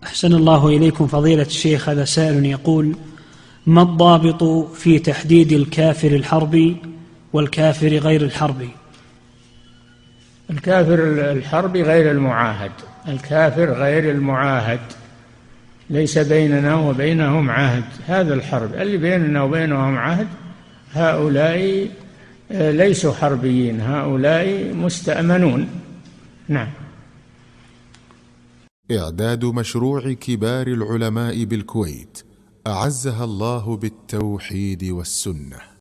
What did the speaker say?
أحسن الله إليكم فضيلة الشيخ. هذا سائل يقول: ما الضابط في تحديد الكافر الحربي والكافر غير الحربي؟ الكافر الحربي غير المعاهد، الكافر غير المعاهد ليس بيننا وبينهم عهد. هذا الحرب اللي بيننا وبينهم عهد هؤلاء ليسوا حربيين، هؤلاء مستأمنون. نعم. إعداد مشروع كبار العلماء بالكويت أعزها الله بالتوحيد والسنة.